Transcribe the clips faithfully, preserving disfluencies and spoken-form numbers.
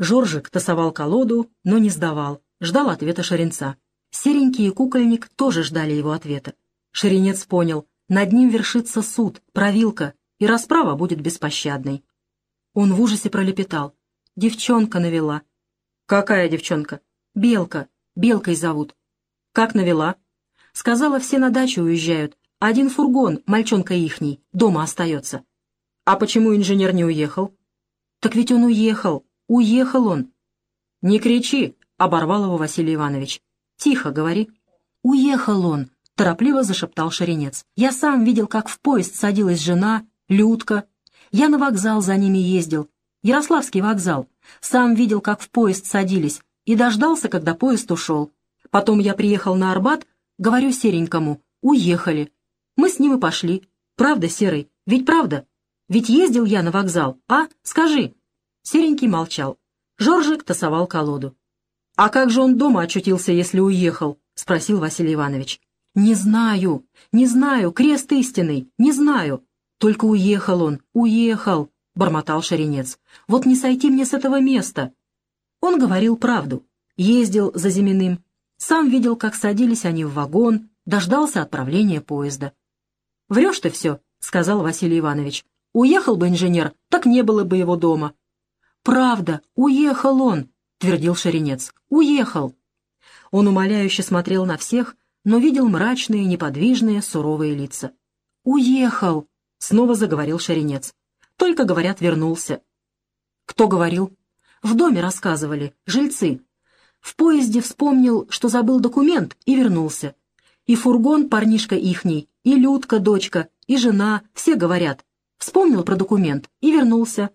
Жоржик тасовал колоду, но не сдавал, ждал ответа Шеренца. Серенький и кукольник тоже ждали его ответа. Шеренец понял, над ним вершится суд, провилка, и расправа будет беспощадной. Он в ужасе пролепетал. «Девчонка навела». «Какая девчонка?» «Белка. Белкой зовут». «Как навела?» «Сказала, все на дачу уезжают. Один фургон, мальчонка ихний, дома остается». «А почему инженер не уехал?» «Так ведь он уехал. Уехал он». «Не кричи», — оборвал его Василий Иванович. «Тихо говори». «Уехал он», — торопливо зашептал Шеренец. «Я сам видел, как в поезд садилась жена, Людка. Я на вокзал за ними ездил, Ярославский вокзал. Сам видел, как в поезд садились, и дождался, когда поезд ушел. Потом я приехал на Арбат, говорю Серенькому, уехали. Мы с ним и пошли. Правда, Серый? Ведь правда? Ведь ездил я на вокзал, а? Скажи». Серенький молчал. Жоржик тасовал колоду. «А как же он дома очутился, если уехал?» — спросил Василий Иванович. «Не знаю, не знаю, крест истинный, не знаю. Только уехал он, уехал», — бормотал Шеренец. «Вот не сойти мне с этого места». Он говорил правду. Ездил за Зиминым. Сам видел, как садились они в вагон, дождался отправления поезда. «Врешь ты все», — сказал Василий Иванович. «Уехал бы инженер, так не было бы его дома». «Правда, уехал он», — твердил Шеренец. «Уехал». Он умоляюще смотрел на всех, но видел мрачные, неподвижные, суровые лица. «Уехал», — снова заговорил Шеренец. «Только, говорят, вернулся». «Кто говорил?» «В доме рассказывали, жильцы. В поезде вспомнил, что забыл документ, и вернулся. И фургон парнишка ихний, и Людка, дочка, и жена, все говорят. Вспомнил про документ и вернулся».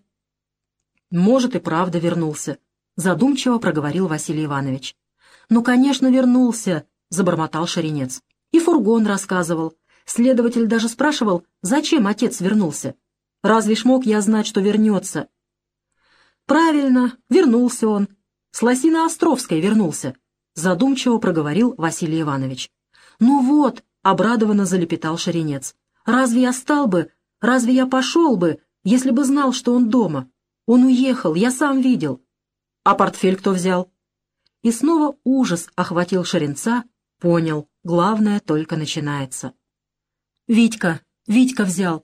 «Может, и правда вернулся», — задумчиво проговорил Василий Иванович. «Ну, конечно, вернулся», — забормотал Шеренец. «И фургон рассказывал. Следователь даже спрашивал, зачем отец вернулся. Разве ж мог я знать, что вернется?» «Правильно, вернулся он. С Лосино-Островской вернулся», — задумчиво проговорил Василий Иванович. «Ну вот», — обрадованно залепетал Шеренец. «Разве я стал бы, разве я пошел бы, если бы знал, что он дома? Он уехал, я сам видел». «А портфель кто взял?» И снова ужас охватил Шеренца, понял, главное только начинается. «Витька, Витька взял».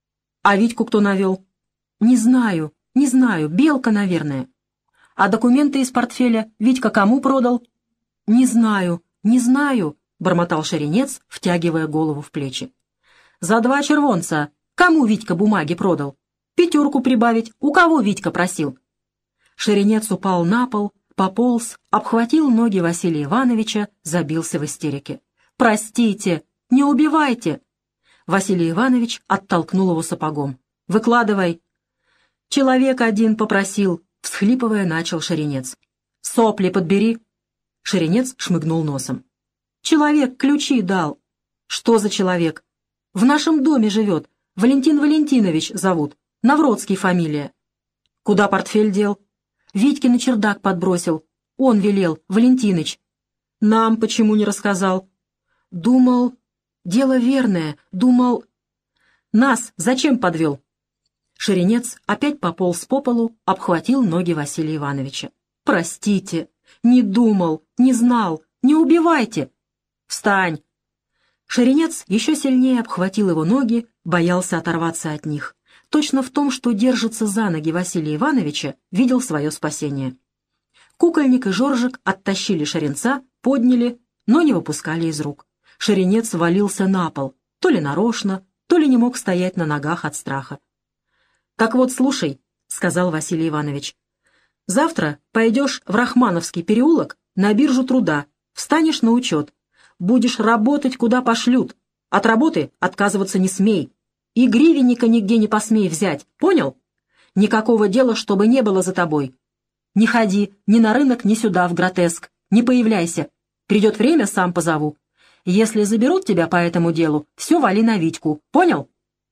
«А Витьку кто навел?» «Не знаю, не знаю, Белка, наверное». «А документы из портфеля Витька кому продал?» «Не знаю, не знаю», — бормотал Шеренец, втягивая голову в плечи. «За два червонца кому Витька бумаги продал? Пятерку прибавить, у кого Витька просил?» Шеренец упал на пол, пополз, обхватил ноги Василия Ивановича, забился в истерике. «Простите, не убивайте!» Василий Иванович оттолкнул его сапогом. «Выкладывай!» «Человек один попросил», — всхлипывая, начал Шеренец. «Сопли подбери!» Шеренец шмыгнул носом. «Человек ключи дал». «Что за человек?» «В нашем доме живет. Валентин Валентинович зовут. Навродский фамилия». «Куда портфель дел?» «Витьке на чердак подбросил. Он велел, Валентиныч». «Нам почему не рассказал?» «Думал... Дело верное. Думал...» «Нас зачем подвел?» Шеренец опять пополз по полу, обхватил ноги Василия Ивановича. «Простите, не думал, не знал, не убивайте!» «Встань!» Шеренец еще сильнее обхватил его ноги, боялся оторваться от них. Точно в том, что держится за ноги Василия Ивановича, видел свое спасение. Кукольник и Жоржик оттащили Шеренца, подняли, но не выпускали из рук. Шеренец валился на пол, то ли нарочно, то ли не мог стоять на ногах от страха. «Так вот, слушай», — сказал Василий Иванович, — «завтра пойдешь в Рахмановский переулок на биржу труда, встанешь на учет, будешь работать, куда пошлют, от работы отказываться не смей, и гривенника нигде не посмей взять, понял? Никакого дела, чтобы не было за тобой. Не ходи ни на рынок, ни сюда, в Гротеск, не появляйся, придет время, сам позову. Если заберут тебя по этому делу, все вали на Витьку, понял?»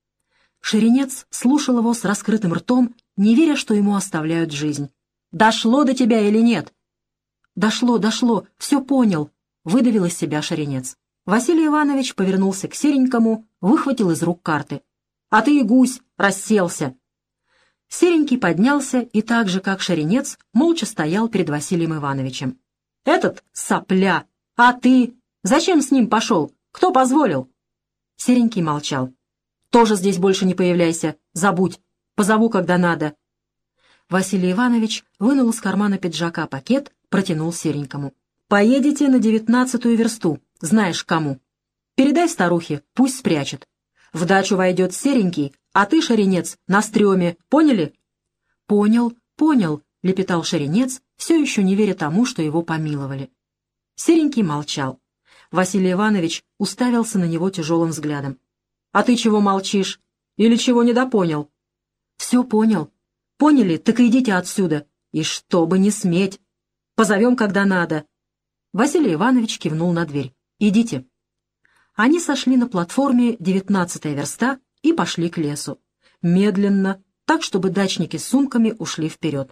Шеренец слушал его с раскрытым ртом, не веря, что ему оставляют жизнь. «Дошло до тебя или нет?» «Дошло, дошло, все понял», — выдавил из себя Шеренец. Василий Иванович повернулся к Серенькому, выхватил из рук карты. «А ты и гусь, расселся!» Серенький поднялся и так же, как Шеренец, молча стоял перед Василием Ивановичем. «Этот сопля! А ты? Зачем с ним пошел? Кто позволил?» Серенький молчал. «Тоже здесь больше не появляйся. Забудь. Позову, когда надо». Василий Иванович вынул из кармана пиджака пакет, протянул Серенькому. «Поедете на девятнадцатую версту, знаешь кому. Передай старухе, пусть спрячет. В дачу войдет Серенький, а ты, Шеренец, на стреме, поняли?» «Понял, понял», — лепетал Шеренец, все еще не веря тому, что его помиловали. Серенький молчал. Василий Иванович уставился на него тяжелым взглядом. «А ты чего молчишь? Или чего недопонял?» «Все понял. Поняли, так идите отсюда. И чтобы не сметь. Позовем, когда надо». Василий Иванович кивнул на дверь. «Идите». Они сошли на платформе девятнадцатая верста и пошли к лесу. Медленно, так, чтобы дачники с сумками ушли вперед.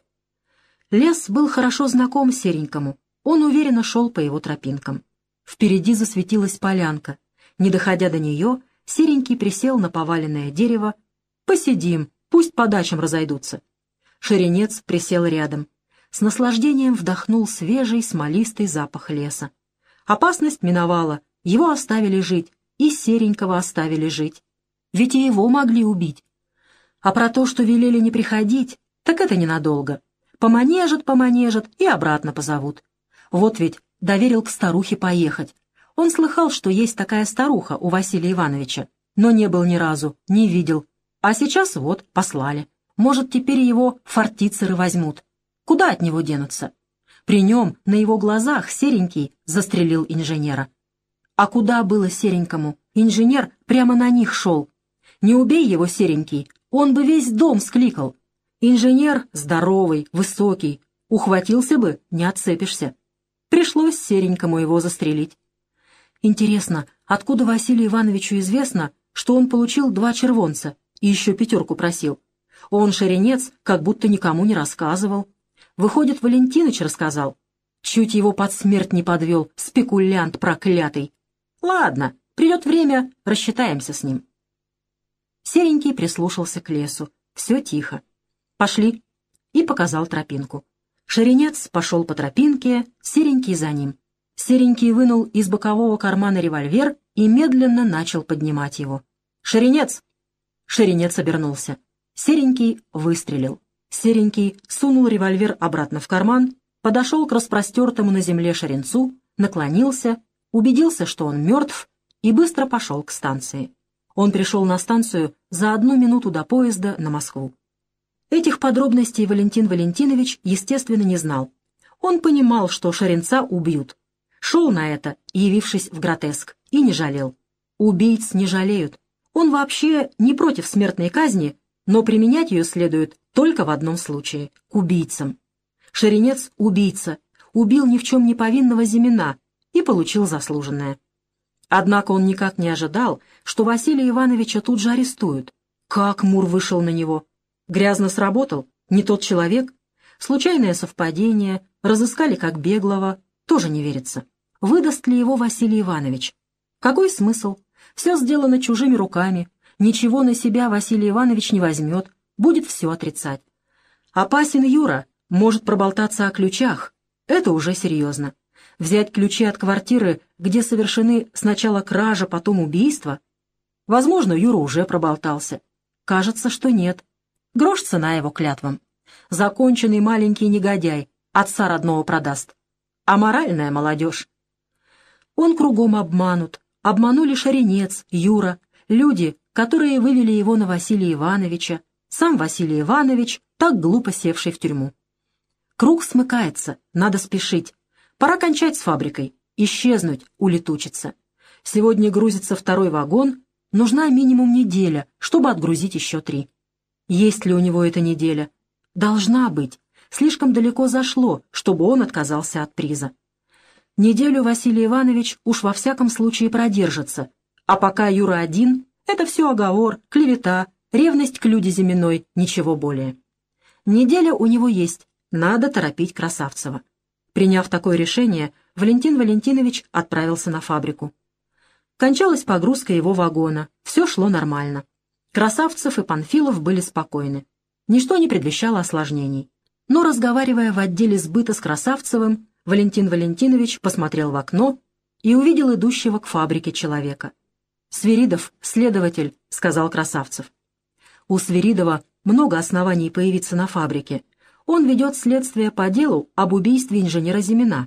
Лес был хорошо знаком Серенькому. Он уверенно шел по его тропинкам. Впереди засветилась полянка. Не доходя до нее, Серенький присел на поваленное дерево. «Посидим, пусть по дачам разойдутся». Шеренец присел рядом. С наслаждением вдохнул свежий смолистый запах леса. Опасность миновала, его оставили жить, и Серенького оставили жить. Ведь и его могли убить. А про то, что велели не приходить, так это ненадолго. Поманежат, поманежат и обратно позовут. Вот ведь доверил к старухе поехать. Он слыхал, что есть такая старуха у Василия Ивановича, но не был ни разу, не видел. А сейчас вот послали. Может, теперь его фортицеры возьмут. Куда от него денутся? При нем, на его глазах, Серенький застрелил инженера. А куда было Серенькому? Инженер прямо на них шел. Не убей его, Серенький, он бы весь дом скликал. Инженер здоровый, высокий. Ухватился бы, не отцепишься. Пришлось Серенькому его застрелить. Интересно, откуда Василию Ивановичу известно, что он получил два червонца и еще пятерку просил? Он, Шеренец, как будто никому не рассказывал. Выходит, Валентиныч рассказал. Чуть его под смерть не подвел, спекулянт проклятый. Ладно, придет время, рассчитаемся с ним. Серенький прислушался к лесу. Все тихо. Пошли. И показал тропинку. Шеренец пошел по тропинке, Серенький за ним. Серенький вынул из бокового кармана револьвер и медленно начал поднимать его. «Шеренец!» Шеренец обернулся. Серенький выстрелил. Серенький сунул револьвер обратно в карман, подошел к распростертому на земле Шеренцу, наклонился, убедился, что он мертв, и быстро пошел к станции. Он пришел на станцию за одну минуту до поезда на Москву. Этих подробностей Валентин Валентинович, естественно, не знал. Он понимал, что Шеренца убьют. Шел на это, явившись в гротеск, и не жалел. Убийц не жалеют. Он вообще не против смертной казни, но применять ее следует только в одном случае — к убийцам. Шеренец — убийца, убил ни в чем не повинного Зимина и получил заслуженное. Однако он никак не ожидал, что Василия Ивановича тут же арестуют. Как Мур вышел на него? Грязно сработал? Не тот человек? Случайное совпадение, разыскали как беглого, тоже не верится. Выдаст ли его Василий Иванович? Какой смысл? Все сделано чужими руками, ничего на себя Василий Иванович не возьмет, будет все отрицать. Опасен Юра, может проболтаться о ключах, это уже серьезно. Взять ключи от квартиры, где совершены сначала кража, потом убийство? Возможно, Юра уже проболтался. Кажется, что нет. Грош цена его клятвам. Законченный маленький негодяй, отца родного продаст. А моральная молодежь. Он кругом обманут. Обманули Шеренец, Юра, люди, которые вывели его на Василия Ивановича, сам Василий Иванович, так глупо севший в тюрьму. Круг смыкается, надо спешить. Пора кончать с фабрикой, исчезнуть, улетучиться. Сегодня грузится второй вагон, нужна минимум неделя, чтобы отгрузить еще три. Есть ли у него эта неделя? Должна быть. Слишком далеко зашло, чтобы он отказался от приза. Неделю Василий Иванович уж во всяком случае продержится, а пока Юра один, это все оговор, клевета, ревность к Люде Зиминой, ничего более. Неделя у него есть, надо торопить Красавцева. Приняв такое решение, Валентин Валентинович отправился на фабрику. Кончалась погрузка его вагона, все шло нормально. Красавцев и Панфилов были спокойны. Ничто не предвещало осложнений. Но, разговаривая в отделе сбыта с Красавцевым, Валентин Валентинович посмотрел в окно и увидел идущего к фабрике человека. «Свиридов, следователь», — сказал Красавцев. У Свиридова много оснований появиться на фабрике. Он ведет следствие по делу об убийстве инженера Зимина.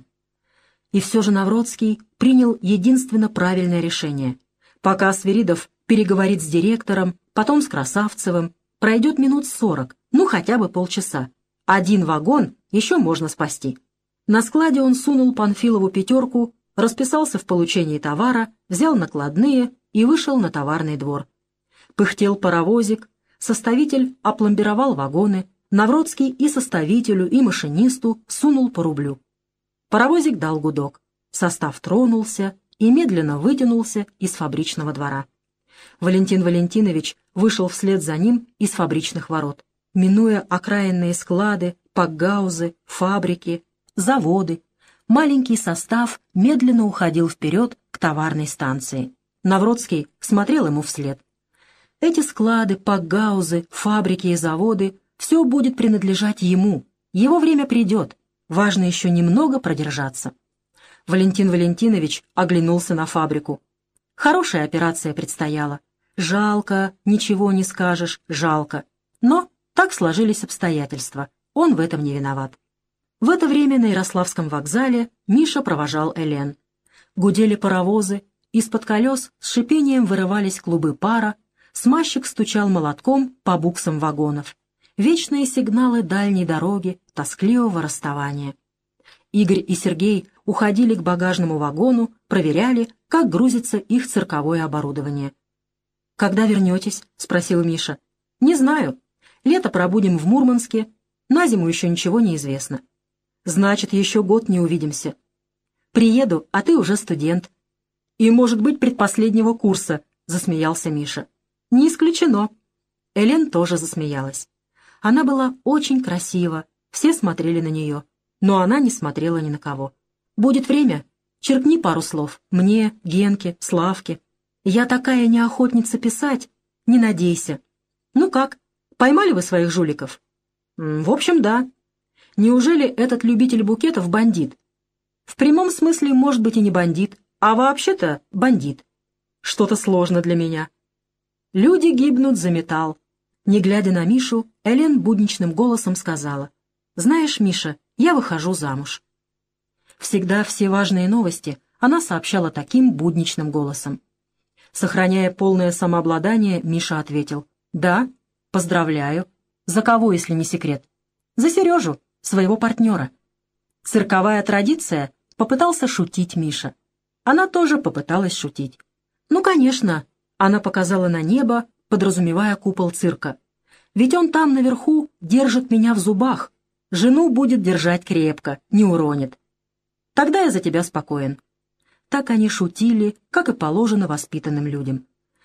И все же Навродский принял единственно правильное решение. Пока Свиридов переговорит с директором, потом с Красавцевым, пройдет минут сорок, ну хотя бы полчаса. Один вагон еще можно спасти. На складе он сунул Панфилову пятерку, расписался в получении товара, взял накладные и вышел на товарный двор. Пыхтел паровозик, составитель опломбировал вагоны, Навродский и составителю, и машинисту сунул по рублю. Паровозик дал гудок, состав тронулся и медленно вытянулся из фабричного двора. Валентин Валентинович вышел вслед за ним из фабричных ворот. Минуя окраинные склады, пакгаузы, фабрики, заводы, маленький состав медленно уходил вперед к товарной станции. Навродский смотрел ему вслед. Эти склады, пакгаузы, фабрики и заводы — все будет принадлежать ему. Его время придет. Важно еще немного продержаться. Валентин Валентинович оглянулся на фабрику. Хорошая операция предстояла. Жалко, ничего не скажешь, жалко. Но так сложились обстоятельства. Он в этом не виноват. В это время на Ярославском вокзале Миша провожал Элен. Гудели паровозы, из-под колес с шипением вырывались клубы пара, смазчик стучал молотком по буксам вагонов. Вечные сигналы дальней дороги, тоскливого расставания. Игорь и Сергей уходили к багажному вагону, проверяли, как грузится их цирковое оборудование. «Когда вернетесь?» — спросил Миша. «Не знаю. Лето пробудем в Мурманске. На зиму еще ничего не известно». «Значит, еще год не увидимся». «Приеду, а ты уже студент». «И, может быть, предпоследнего курса», — засмеялся Миша. «Не исключено». Элен тоже засмеялась. Она была очень красива, все смотрели на нее, но она не смотрела ни на кого. «Будет время, черкни пару слов, мне, Генке, Славке. Я такая неохотница писать, не надейся. Ну как, поймали вы своих жуликов?» «В общем, да. Неужели этот любитель букетов бандит?» «В прямом смысле, может быть, и не бандит, а вообще-то бандит. Что-то сложно для меня. Люди гибнут за металл». Не глядя на Мишу, Элен будничным голосом сказала: «Знаешь, Миша, я выхожу замуж». Всегда все важные новости она сообщала таким будничным голосом. Сохраняя полное самообладание, Миша ответил: «Да, поздравляю. За кого, если не секрет?» «За Сережу, своего партнера». «Цирковая традиция», — попытался шутить Миша. Она тоже попыталась шутить. «Ну, конечно», — она показала на небо, подразумевая купол цирка. «Ведь он там наверху держит меня в зубах. Жену будет держать крепко, не уронит. Тогда я за тебя спокоен». Так они шутили, как и положено воспитанным людям.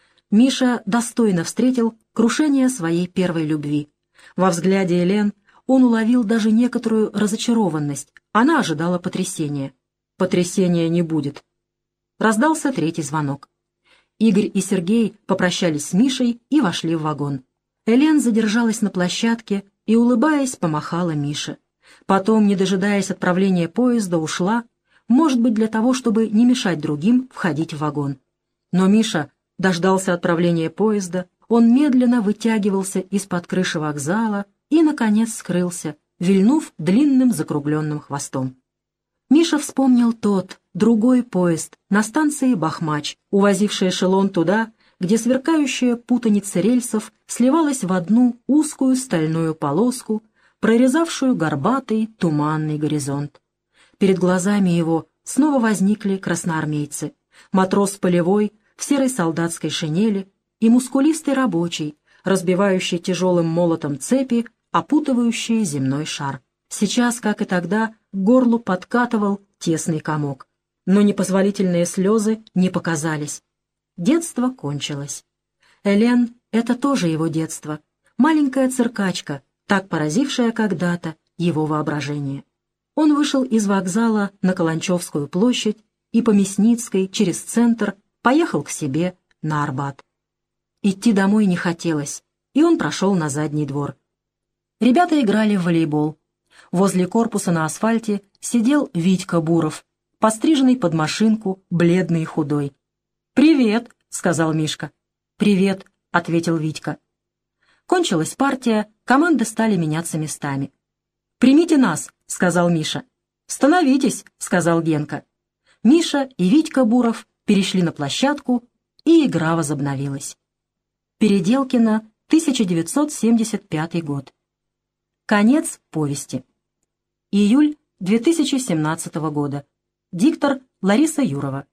Миша достойно встретил крушение своей первой любви. Во взгляде Элен он уловил даже некоторую разочарованность. Она ожидала потрясения. Потрясения не будет. Раздался третий звонок. Игорь и Сергей попрощались с Мишей и вошли в вагон. Элен задержалась на площадке и, улыбаясь, помахала Мише. Потом, не дожидаясь отправления поезда, ушла, может быть, для того, чтобы не мешать другим входить в вагон. Но Миша дождался отправления поезда, он медленно вытягивался из-под крыши вокзала и, наконец, скрылся, вильнув длинным закругленным хвостом. Миша вспомнил тот, другой поезд на станции Бахмач, увозивший эшелон туда, где сверкающая путаница рельсов сливалась в одну узкую стальную полоску, прорезавшую горбатый туманный горизонт. Перед глазами его снова возникли красноармейцы, матрос полевой в серой солдатской шинели и мускулистый рабочий, разбивающий тяжелым молотом цепи, опутывающие земной шар. Сейчас, как и тогда, к горлу подкатывал тесный комок. Но непозволительные слезы не показались. Детство кончилось. Элен — это тоже его детство. Маленькая циркачка, так поразившая когда-то его воображение. Он вышел из вокзала на Каланчевскую площадь и по Мясницкой через центр поехал к себе на Арбат. Идти домой не хотелось, и он прошел на задний двор. Ребята играли в волейбол. Возле корпуса на асфальте сидел Витька Буров, постриженный под машинку, бледный и худой. «Привет», — сказал Мишка. «Привет», — ответил Витька. Кончилась партия, команды стали меняться местами. «Примите нас», — сказал Миша. «Становитесь», — сказал Генка. Миша и Витька Буров перешли на площадку, и игра возобновилась. Переделкино, тысяча девятьсот семьдесят пятый год. Конец повести. Июль две тысячи семнадцатого года. Диктор Лариса Юрова.